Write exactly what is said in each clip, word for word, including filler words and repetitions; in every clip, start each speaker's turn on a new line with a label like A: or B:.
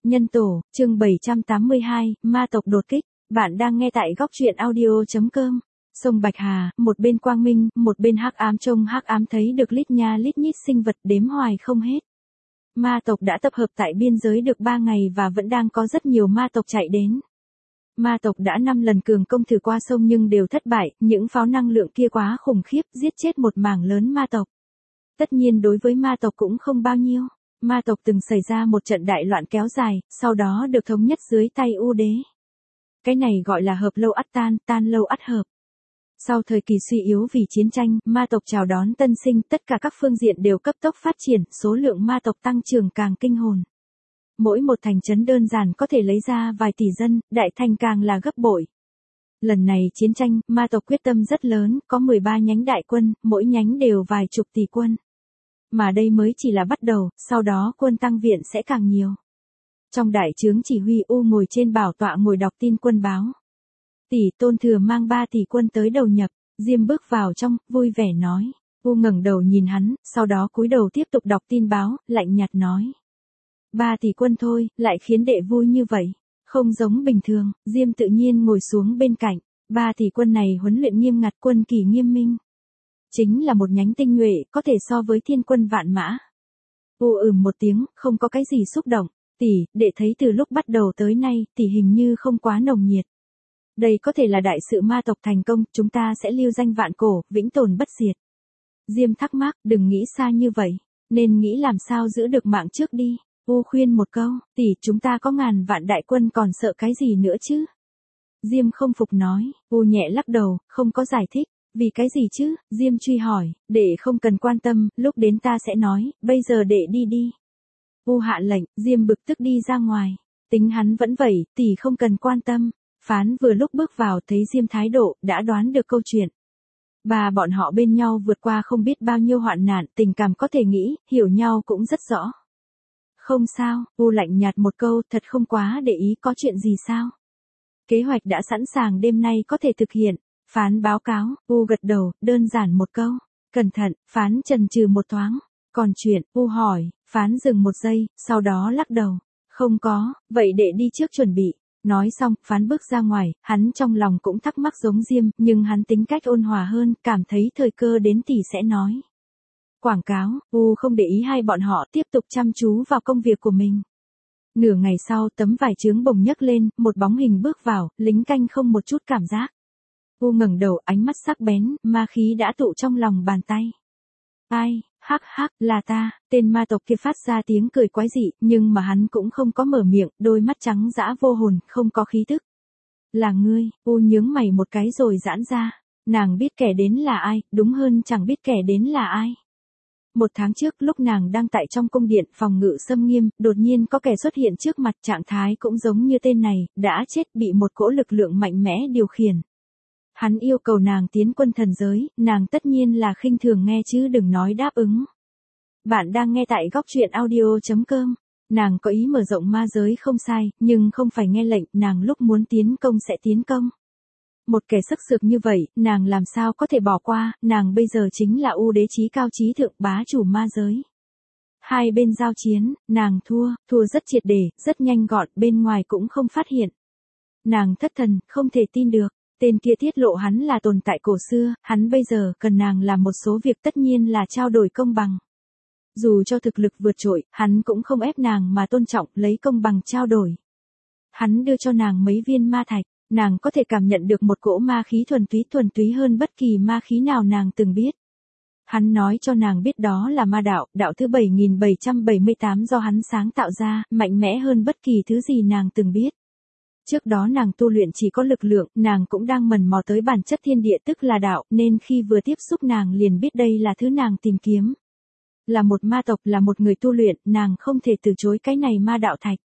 A: Nhân tổ, chương bảy trăm tám mươi hai, ma tộc đột kích. Bạn đang nghe tại góc truyện audio chấm com. Sông Bạch Hà, một bên quang minh, một bên hắc ám, trông hắc ám thấy được lít nha lít nhít sinh vật đếm hoài không hết. Ma tộc đã tập hợp tại biên giới được ba ngày và vẫn đang có rất nhiều ma tộc chạy đến. Ma tộc đã năm lần cường công thử qua sông nhưng đều thất bại, những pháo năng lượng kia quá khủng khiếp, giết chết một mảng lớn ma tộc. Tất nhiên đối với ma tộc cũng không bao nhiêu. Ma tộc từng xảy ra một trận đại loạn kéo dài, sau đó được thống nhất dưới tay U Đế. Cái này gọi là hợp lâu ắt tan, tan lâu ắt hợp. Sau thời kỳ suy yếu vì chiến tranh, ma tộc chào đón tân sinh, tất cả các phương diện đều cấp tốc phát triển, số lượng ma tộc tăng trưởng càng kinh hồn. Mỗi một thành trấn đơn giản có thể lấy ra vài tỷ dân, đại thành càng là gấp bội. Lần này chiến tranh, ma tộc quyết tâm rất lớn, có mười ba nhánh đại quân, mỗi nhánh đều vài chục tỷ quân. Mà đây mới chỉ là bắt đầu, sau đó quân tăng viện sẽ càng nhiều. Trong đại trướng chỉ huy U ngồi trên bảo tọa ngồi đọc tin quân báo. Tỷ Tôn Thừa mang ba tỷ quân tới đầu nhập, Diêm bước vào trong, vui vẻ nói. U ngẩng đầu nhìn hắn, sau đó cúi đầu tiếp tục đọc tin báo, lạnh nhạt nói. Ba tỷ quân thôi, lại khiến đệ vui như vậy. Không giống bình thường, Diêm tự nhiên ngồi xuống bên cạnh. Ba tỷ quân này huấn luyện nghiêm ngặt, quân kỷ nghiêm minh. Chính là một nhánh tinh nhuệ, có thể so với thiên quân vạn mã. U ừm một tiếng, không có cái gì xúc động. Tỷ, đệ thấy từ lúc bắt đầu tới nay, tỷ hình như không quá nồng nhiệt. Đây có thể là đại sự ma tộc thành công, chúng ta sẽ lưu danh vạn cổ, vĩnh tồn bất diệt. Diêm thắc mắc, đừng nghĩ xa như vậy, nên nghĩ làm sao giữ được mạng trước đi. U khuyên một câu, tỷ, chúng ta có ngàn vạn đại quân còn sợ cái gì nữa chứ? Diêm không phục nói, U nhẹ lắc đầu, không có giải thích. Vì cái gì chứ? Diêm truy hỏi, đệ không cần quan tâm, lúc đến ta sẽ nói, bây giờ đệ đi đi. U hạ lệnh, Diêm bực tức đi ra ngoài. Tính hắn vẫn vậy, tỷ không cần quan tâm. Phán vừa lúc bước vào thấy Diêm thái độ, đã đoán được câu chuyện. Ba bọn họ bên nhau vượt qua không biết bao nhiêu hoạn nạn, tình cảm có thể nghĩ, hiểu nhau cũng rất rõ. Không sao, U lạnh nhạt một câu, thật không quá để ý, có chuyện gì sao? Kế hoạch đã sẵn sàng, đêm nay có thể thực hiện. Phán báo cáo, U gật đầu, đơn giản một câu. Cẩn thận, Phán chần chừ một thoáng. Còn chuyện, U hỏi, Phán dừng một giây, sau đó lắc đầu. Không có, vậy đệ đi trước chuẩn bị. Nói xong, Phán bước ra ngoài, hắn trong lòng cũng thắc mắc giống Diêm, nhưng hắn tính cách ôn hòa hơn, cảm thấy thời cơ đến thì sẽ nói. Quảng cáo, U không để ý hai bọn họ tiếp tục chăm chú vào công việc của mình. Nửa ngày sau, tấm vải chướng bồng nhấc lên, một bóng hình bước vào, lính canh không một chút cảm giác. U ngẩng đầu, ánh mắt sắc bén, ma khí đã tụ trong lòng bàn tay. Ai, hắc hắc, là ta, tên ma tộc kia phát ra tiếng cười quái dị, nhưng mà hắn cũng không có mở miệng, đôi mắt trắng dã vô hồn, không có khí tức. Là ngươi, U nhướng mày một cái rồi giãn ra. Nàng biết kẻ đến là ai, đúng hơn chẳng biết kẻ đến là ai. Một tháng trước lúc nàng đang tại trong cung điện phòng ngự xâm nghiêm, đột nhiên có kẻ xuất hiện trước mặt, trạng thái cũng giống như tên này, đã chết bị một cỗ lực lượng mạnh mẽ điều khiển. Hắn yêu cầu nàng tiến quân thần giới, nàng tất nhiên là khinh thường nghe chứ đừng nói đáp ứng. Bạn đang nghe tại góc truyện audio chấm com. Nàng có ý mở rộng ma giới không sai, nhưng không phải nghe lệnh, nàng lúc muốn tiến công sẽ tiến công. Một kẻ sức sược như vậy, nàng làm sao có thể bỏ qua, nàng bây giờ chính là U Đế chí cao chí thượng bá chủ ma giới. Hai bên giao chiến, nàng thua, thua rất triệt để, rất nhanh gọn, bên ngoài cũng không phát hiện. Nàng thất thần, không thể tin được. Tên kia tiết lộ hắn là tồn tại cổ xưa, hắn bây giờ cần nàng làm một số việc tất nhiên là trao đổi công bằng. Dù cho thực lực vượt trội, hắn cũng không ép nàng mà tôn trọng lấy công bằng trao đổi. Hắn đưa cho nàng mấy viên ma thạch, nàng có thể cảm nhận được một cỗ ma khí thuần túy thuần túy hơn bất kỳ ma khí nào nàng từng biết. Hắn nói cho nàng biết đó là ma đạo, đạo thứ bảy nghìn bảy trăm bảy mươi tám do hắn sáng tạo ra, mạnh mẽ hơn bất kỳ thứ gì nàng từng biết. Trước đó nàng tu luyện chỉ có lực lượng, nàng cũng đang mần mò tới bản chất thiên địa tức là đạo, nên khi vừa tiếp xúc nàng liền biết đây là thứ nàng tìm kiếm. Là một ma tộc, là một người tu luyện, nàng không thể từ chối cái này ma đạo thạch.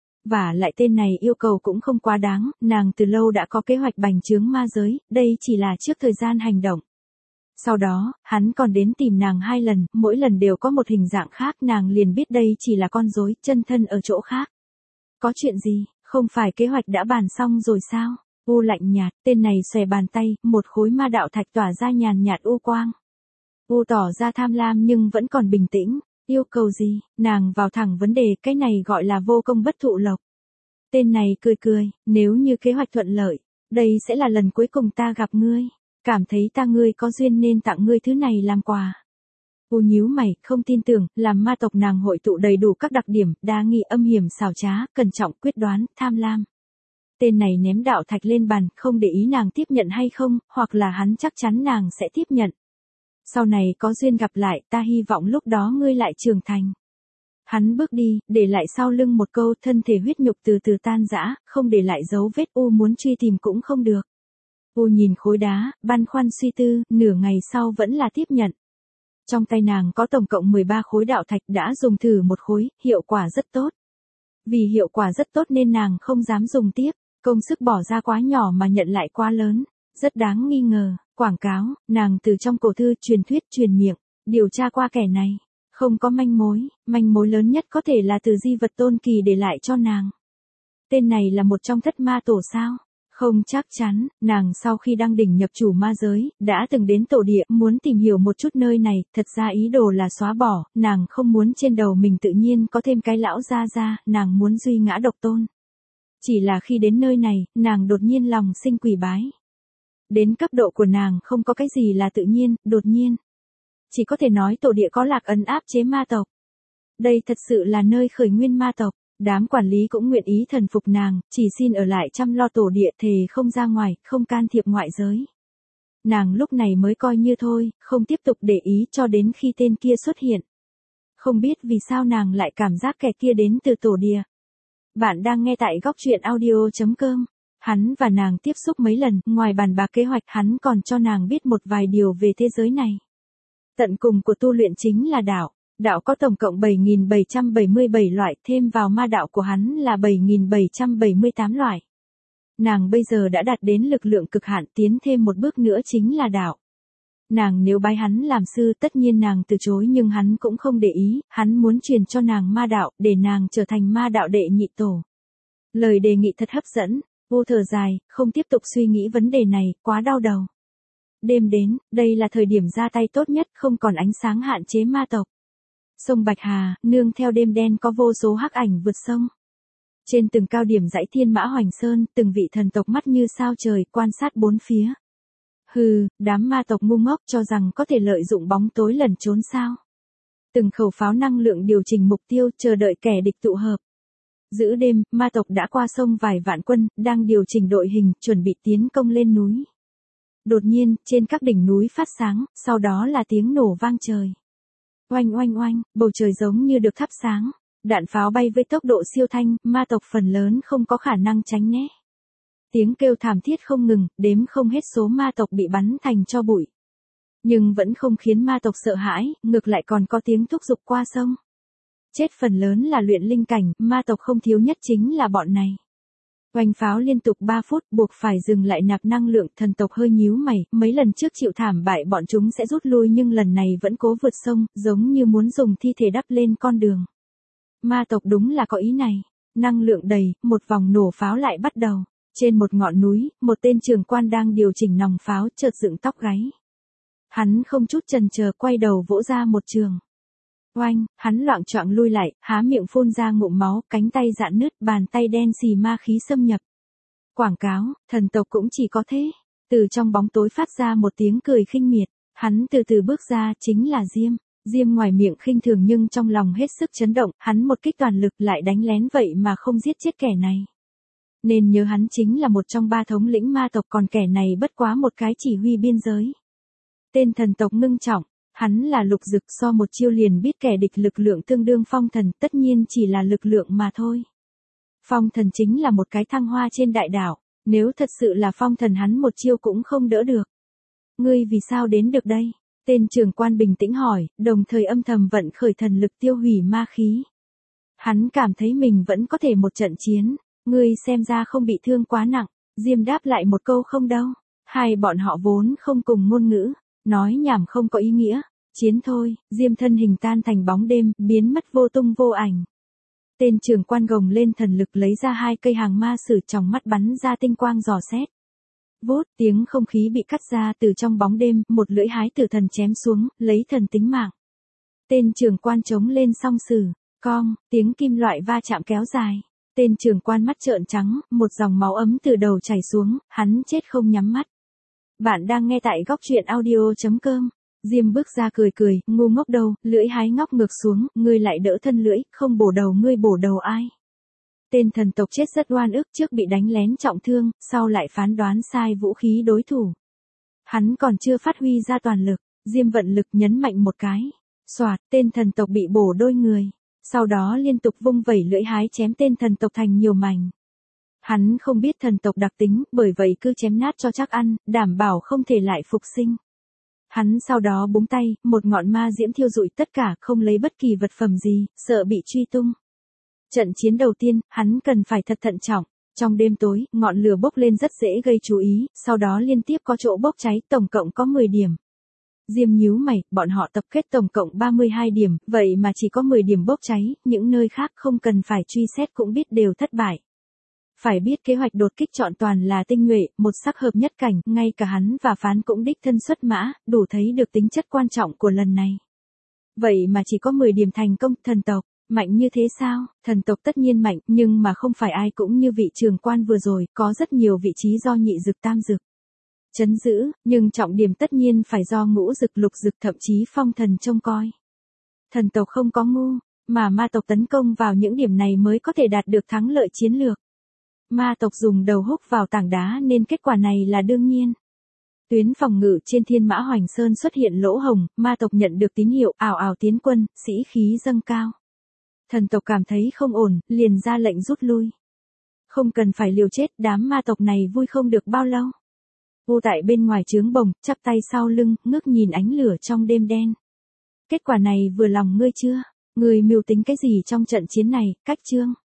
A: Và lại tên này yêu cầu cũng không quá đáng, nàng từ lâu đã có kế hoạch bành trướng ma giới, đây chỉ là trước thời gian hành động. Sau đó, hắn còn đến tìm nàng hai lần, mỗi lần đều có một hình dạng khác, nàng liền biết đây chỉ là con rối, chân thân ở chỗ khác. Có chuyện gì? Không phải kế hoạch đã bàn xong rồi sao? U lạnh nhạt, tên này xòe bàn tay, một khối ma đạo thạch tỏa ra nhàn nhạt u quang. U tỏ ra tham lam nhưng vẫn còn bình tĩnh, Yêu cầu gì? Nàng vào thẳng vấn đề, cái này gọi là vô công bất thụ lộc. Tên này cười cười, nếu như kế hoạch thuận lợi, đây sẽ là lần cuối cùng ta gặp ngươi. Cảm thấy ta ngươi có duyên nên tặng ngươi thứ này làm quà. U nhíu mày, không tin tưởng, làm ma tộc nàng hội tụ đầy đủ các đặc điểm, đa nghi, âm hiểm, xảo trá, cẩn trọng, quyết đoán, tham lam. Tên này ném đạo thạch lên bàn, không để ý nàng tiếp nhận hay không, hoặc là hắn chắc chắn nàng sẽ tiếp nhận. Sau này có duyên gặp lại, ta hy vọng lúc đó ngươi lại trưởng thành. Hắn bước đi, để lại sau lưng một câu, thân thể huyết nhục từ từ tan rã, không để lại dấu vết. U muốn truy tìm cũng không được. U nhìn khối đá, băn khoăn suy tư, nửa ngày sau vẫn là tiếp nhận. Trong tay nàng có tổng cộng mười ba khối đạo thạch, đã dùng thử một khối, hiệu quả rất tốt. Vì hiệu quả rất tốt nên nàng không dám dùng tiếp, công sức bỏ ra quá nhỏ mà nhận lại quá lớn, rất đáng nghi ngờ. Quảng cáo, nàng từ trong cổ thư truyền thuyết truyền miệng, điều tra qua kẻ này, không có manh mối, manh mối lớn nhất có thể là từ di vật tôn kỳ để lại cho nàng. Tên này là một trong thất ma tổ sao? Không chắc chắn, nàng sau khi đăng đỉnh nhập chủ ma giới, đã từng đến tổ địa, muốn tìm hiểu một chút nơi này, thật ra ý đồ là xóa bỏ, nàng không muốn trên đầu mình tự nhiên có thêm cái lão gia gia, nàng muốn duy ngã độc tôn. Chỉ là khi đến nơi này, nàng đột nhiên lòng sinh quỷ bái. Đến cấp độ của nàng không có cái gì là tự nhiên, đột nhiên. Chỉ có thể nói tổ địa có lạc ấn áp chế ma tộc. Đây thật sự là nơi khởi nguyên ma tộc. Đám quản lý cũng nguyện ý thần phục nàng, chỉ xin ở lại chăm lo tổ địa, thề không ra ngoài, không can thiệp ngoại giới. Nàng lúc này mới coi như thôi, không tiếp tục để ý cho đến khi tên kia xuất hiện. Không biết vì sao nàng lại cảm giác kẻ kia đến từ tổ địa. Bạn đang nghe tại góc truyện audio chấm com. Hắn và nàng tiếp xúc mấy lần, ngoài bàn bạc kế hoạch hắn còn cho nàng biết một vài điều về thế giới này. Tận cùng của tu luyện chính là đạo. Đạo có tổng cộng bảy nghìn bảy trăm bảy mươi bảy loại, thêm vào ma đạo của hắn là bảy nghìn bảy trăm bảy mươi tám loại. Nàng bây giờ đã đạt đến lực lượng cực hạn, tiến thêm một bước nữa chính là đạo. Nàng nếu bái hắn làm sư tất nhiên nàng từ chối, nhưng hắn cũng không để ý, hắn muốn truyền cho nàng ma đạo, để nàng trở thành ma đạo đệ nhị tổ. Lời đề nghị thật hấp dẫn, vô thở dài, không tiếp tục suy nghĩ vấn đề này, quá đau đầu. Đêm đến, đây là thời điểm ra tay tốt nhất, không còn ánh sáng hạn chế ma tộc. Sông Bạch Hà, nương theo đêm đen có vô số hắc ảnh vượt sông. Trên từng cao điểm dãy Thiên Mã Hoành Sơn, từng vị thần tộc mắt như sao trời, quan sát bốn phía. Hừ, đám ma tộc ngu ngốc cho rằng có thể lợi dụng bóng tối lẩn trốn sao. Từng khẩu pháo năng lượng điều chỉnh mục tiêu, chờ đợi kẻ địch tụ hợp. Giữa đêm, ma tộc đã qua sông vài vạn quân, đang điều chỉnh đội hình, chuẩn bị tiến công lên núi. Đột nhiên, trên các đỉnh núi phát sáng, sau đó là tiếng nổ vang trời. Oanh oanh oanh, bầu trời giống như được thắp sáng. Đạn pháo bay với tốc độ siêu thanh, ma tộc phần lớn không có khả năng tránh né. Tiếng kêu thảm thiết không ngừng, đếm không hết số ma tộc bị bắn thành tro bụi. Nhưng vẫn không khiến ma tộc sợ hãi, ngược lại còn có tiếng thúc giục qua sông. Chết phần lớn là luyện linh cảnh, ma tộc không thiếu nhất chính là bọn này. Oanh pháo liên tục ba phút, buộc phải dừng lại nạp năng lượng, thần tộc hơi nhíu mày, mấy lần trước chịu thảm bại bọn chúng sẽ rút lui nhưng lần này vẫn cố vượt sông, giống như muốn dùng thi thể đắp lên con đường. Ma tộc đúng là có ý này. Năng lượng đầy, một vòng nổ pháo lại bắt đầu. Trên một ngọn núi, một tên trường quan đang điều chỉnh nòng pháo, chợt dựng tóc gáy. Hắn không chút chần chờ quay đầu vỗ ra một trường. Oanh, hắn loạng choạng lui lại, há miệng phun ra ngụm máu, cánh tay rạn nứt, bàn tay đen xì ma khí xâm nhập. Quảng cáo, thần tộc cũng chỉ có thế. Từ trong bóng tối phát ra một tiếng cười khinh miệt. Hắn từ từ bước ra, chính là Diêm. Diêm ngoài miệng khinh thường nhưng trong lòng hết sức chấn động, hắn một kích toàn lực lại đánh lén vậy mà không giết chết kẻ này. Nên nhớ hắn chính là một trong ba thống lĩnh ma tộc, còn kẻ này bất quá một cái chỉ huy biên giới. Tên thần tộc ngưng trọng, hắn là Lục Dực, so một chiêu liền biết kẻ địch lực lượng tương đương phong thần, tất nhiên chỉ là lực lượng mà thôi. Phong thần chính là một cái thăng hoa trên đại đảo, nếu thật sự là phong thần hắn một chiêu cũng không đỡ được. Ngươi vì sao đến được đây? Tên trưởng quan bình tĩnh hỏi, đồng thời âm thầm vận khởi thần lực tiêu hủy ma khí. Hắn cảm thấy mình vẫn có thể một trận chiến, ngươi xem ra không bị thương quá nặng. Diêm đáp lại một câu không đâu, hai bọn họ vốn không cùng ngôn ngữ, nói nhảm không có ý nghĩa, chiến thôi. Diêm thân hình tan thành bóng đêm, biến mất vô tung vô ảnh. Tên trưởng quan gồng lên thần lực lấy ra hai cây hàng ma sử, trong mắt bắn ra tinh quang dò xét. Vốt, tiếng không khí bị cắt ra, từ trong bóng đêm, một lưỡi hái tử thần chém xuống, lấy thần tính mạng. Tên trưởng quan trống lên song sử, cong, tiếng kim loại va chạm kéo dài. Tên trưởng quan mắt trợn trắng, một dòng máu ấm từ đầu chảy xuống, hắn chết không nhắm mắt. Bạn đang nghe tại góc truyện audio.com. Diêm bước ra cười cười, ngu ngốc đâu, lưỡi hái ngóc ngược xuống, ngươi lại đỡ thân lưỡi, không bổ đầu ngươi bổ đầu ai. Tên thần tộc chết rất oan ức, trước bị đánh lén trọng thương, sau lại phán đoán sai vũ khí đối thủ. Hắn còn chưa phát huy ra toàn lực, Diêm vận lực nhấn mạnh một cái. Xoạt, tên thần tộc bị bổ đôi người. Sau đó liên tục vung vẩy lưỡi hái chém tên thần tộc thành nhiều mảnh. Hắn không biết thần tộc đặc tính, bởi vậy cứ chém nát cho chắc ăn, đảm bảo không thể lại phục sinh. Hắn sau đó búng tay, một ngọn ma diễm thiêu rụi tất cả, không lấy bất kỳ vật phẩm gì, sợ bị truy tung. Trận chiến đầu tiên, hắn cần phải thật thận trọng. Trong đêm tối, ngọn lửa bốc lên rất dễ gây chú ý, sau đó liên tiếp có chỗ bốc cháy, tổng cộng có mười điểm. Diêm nhíu mày, bọn họ tập kết tổng cộng ba mươi hai điểm, vậy mà chỉ có mười điểm bốc cháy, những nơi khác không cần phải truy xét cũng biết đều thất bại. Phải biết kế hoạch đột kích chọn toàn là tinh nhuệ, một sắc hợp nhất cảnh, ngay cả hắn và phán cũng đích thân xuất mã, đủ thấy được tính chất quan trọng của lần này. Vậy mà chỉ có mười điểm thành công, thần tộc, mạnh như thế sao? Thần tộc tất nhiên mạnh, nhưng mà không phải ai cũng như vị trưởng quan vừa rồi, có rất nhiều vị trí do nhị dực tam dực chấn giữ, nhưng trọng điểm tất nhiên phải do ngũ dực lục dực thậm chí phong thần trông coi. Thần tộc không có ngu, mà ma tộc tấn công vào những điểm này mới có thể đạt được thắng lợi chiến lược. Ma tộc dùng đầu húc vào tảng đá nên kết quả này là đương nhiên. Tuyến phòng ngự trên Thiên Mã Hoành Sơn xuất hiện lỗ hồng, ma tộc nhận được tín hiệu ào ào tiến quân, sĩ khí dâng cao. Thần tộc cảm thấy không ổn, liền ra lệnh rút lui. Không cần phải liều chết, đám ma tộc này vui không được bao lâu. Vô tại bên ngoài trướng bồng, chắp tay sau lưng, ngước nhìn ánh lửa trong đêm đen. Kết quả này vừa lòng ngươi chưa? Ngươi mưu tính cái gì trong trận chiến này, cách chương?